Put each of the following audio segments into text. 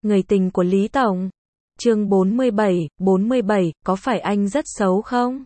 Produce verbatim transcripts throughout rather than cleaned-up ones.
Người tình của Lý Tổng. Chương bốn mươi bảy, bốn mươi bảy, có phải anh rất xấu không?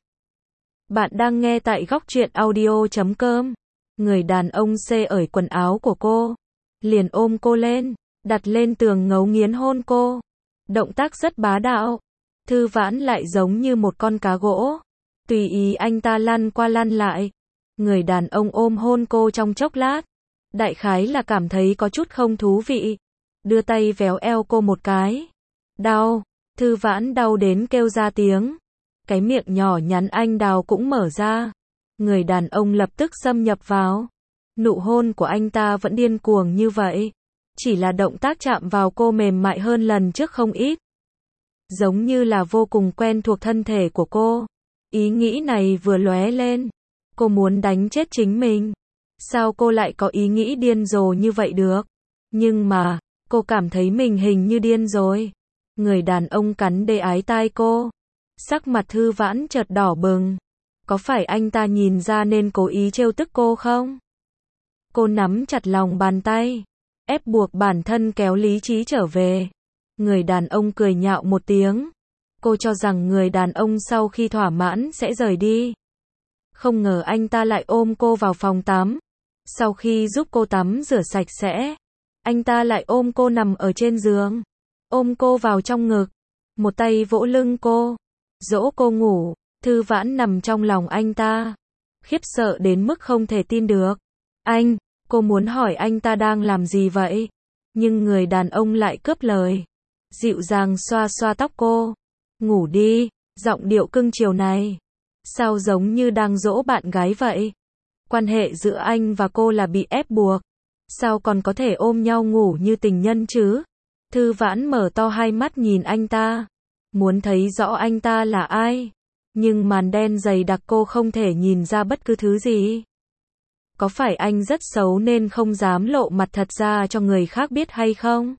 Bạn đang nghe tại góc truyện audio chấm com. Người đàn ông xê ởi quần áo của cô, liền ôm cô lên, đặt lên tường ngấu nghiến hôn cô. Động tác rất bá đạo. Thư Vãn lại giống như một con cá gỗ, tùy ý anh ta lăn qua lăn lại. Người đàn ông ôm hôn cô trong chốc lát, đại khái là cảm thấy có chút không thú vị, đưa tay véo eo cô một cái. Đau. Thư Vãn đau đến kêu ra tiếng. Cái miệng nhỏ nhắn anh đào cũng mở ra. Người đàn ông lập tức xâm nhập vào. Nụ hôn của anh ta vẫn điên cuồng như vậy, chỉ là động tác chạm vào cô mềm mại hơn lần trước không ít, giống như là vô cùng quen thuộc thân thể của cô. Ý nghĩ này vừa lóe lên, cô muốn đánh chết chính mình. Sao cô lại có ý nghĩ điên rồ như vậy được? Nhưng mà, cô cảm thấy mình hình như điên rồi. Người đàn ông cắn đê ái tai cô. Sắc mặt Thư Vãn chợt đỏ bừng. Có phải anh ta nhìn ra nên cố ý trêu tức cô không? Cô nắm chặt lòng bàn tay, ép buộc bản thân kéo lý trí trở về. Người đàn ông cười nhạo một tiếng. Cô cho rằng người đàn ông sau khi thỏa mãn sẽ rời đi. Không ngờ anh ta lại ôm cô vào phòng tắm. Sau khi giúp cô tắm rửa sạch sẽ, anh ta lại ôm cô nằm ở trên giường, ôm cô vào trong ngực, một tay vỗ lưng cô, dỗ cô ngủ. Thư Vãn nằm trong lòng anh ta, khiếp sợ đến mức không thể tin được. Anh, cô muốn hỏi anh ta đang làm gì vậy? Nhưng người đàn ông lại cướp lời, dịu dàng xoa xoa tóc cô. Ngủ đi. Giọng điệu cưng chiều này, sao giống như đang dỗ bạn gái vậy? Quan hệ giữa anh và cô là bị ép buộc, sao còn có thể ôm nhau ngủ như tình nhân chứ? Thư Vãn mở to hai mắt nhìn anh ta, muốn thấy rõ anh ta là ai, nhưng màn đen dày đặc cô không thể nhìn ra bất cứ thứ gì. Có phải anh rất xấu nên không dám lộ mặt thật ra cho người khác biết hay không?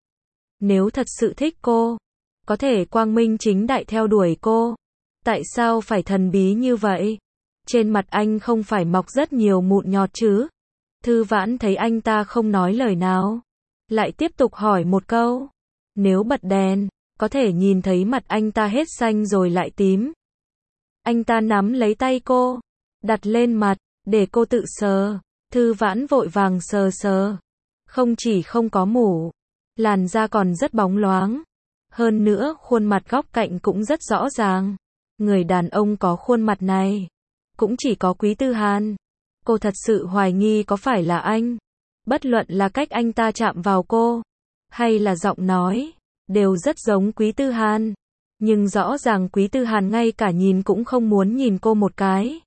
Nếu thật sự thích cô, có thể quang minh chính đại theo đuổi cô. Tại sao phải thần bí như vậy? Trên mặt anh không phải mọc rất nhiều mụn nhọt chứ? Thư Vãn thấy anh ta không nói lời nào, lại tiếp tục hỏi một câu. Nếu bật đèn, có thể nhìn thấy mặt anh ta hết xanh rồi lại tím. Anh ta nắm lấy tay cô, đặt lên mặt, để cô tự sờ. Thư Vãn vội vàng sờ sờ. Không chỉ không có mủ, làn da còn rất bóng loáng. Hơn nữa khuôn mặt góc cạnh cũng rất rõ ràng. Người đàn ông có khuôn mặt này cũng chỉ có Quý Tư Hàn. Cô thật sự hoài nghi có phải là anh. Bất luận là cách anh ta chạm vào cô, hay là giọng nói, đều rất giống Quý Tư Hàn. Nhưng rõ ràng Quý Tư Hàn ngay cả nhìn cũng không muốn nhìn cô một cái.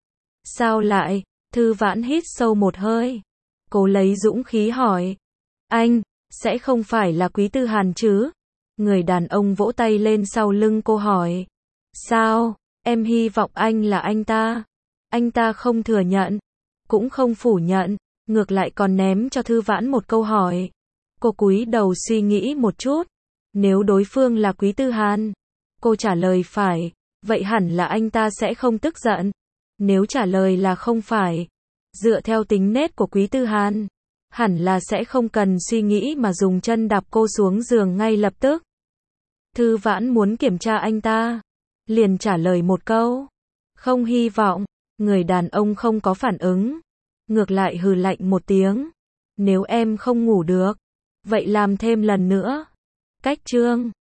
Sao lại? Thư Vãn hít sâu một hơi. Cô lấy dũng khí hỏi. Anh, sẽ không phải là Quý Tư Hàn chứ? Người đàn ông vỗ tay lên sau lưng cô hỏi. Sao? Em hy vọng anh là anh ta. Anh ta không thừa nhận, cũng không phủ nhận, ngược lại còn ném cho Thư Vãn một câu hỏi. Cô cúi đầu suy nghĩ một chút. Nếu đối phương là Quý Tư Hàn, cô trả lời phải, vậy hẳn là anh ta sẽ không tức giận. Nếu trả lời là không phải, dựa theo tính nết của Quý Tư Hàn, hẳn là sẽ không cần suy nghĩ mà dùng chân đạp cô xuống giường ngay lập tức. Thư Vãn muốn kiểm tra anh ta, liền trả lời một câu. Không hy vọng. Người đàn ông không có phản ứng, ngược lại hừ lạnh một tiếng. Nếu em không ngủ được, vậy làm thêm lần nữa. Cách chương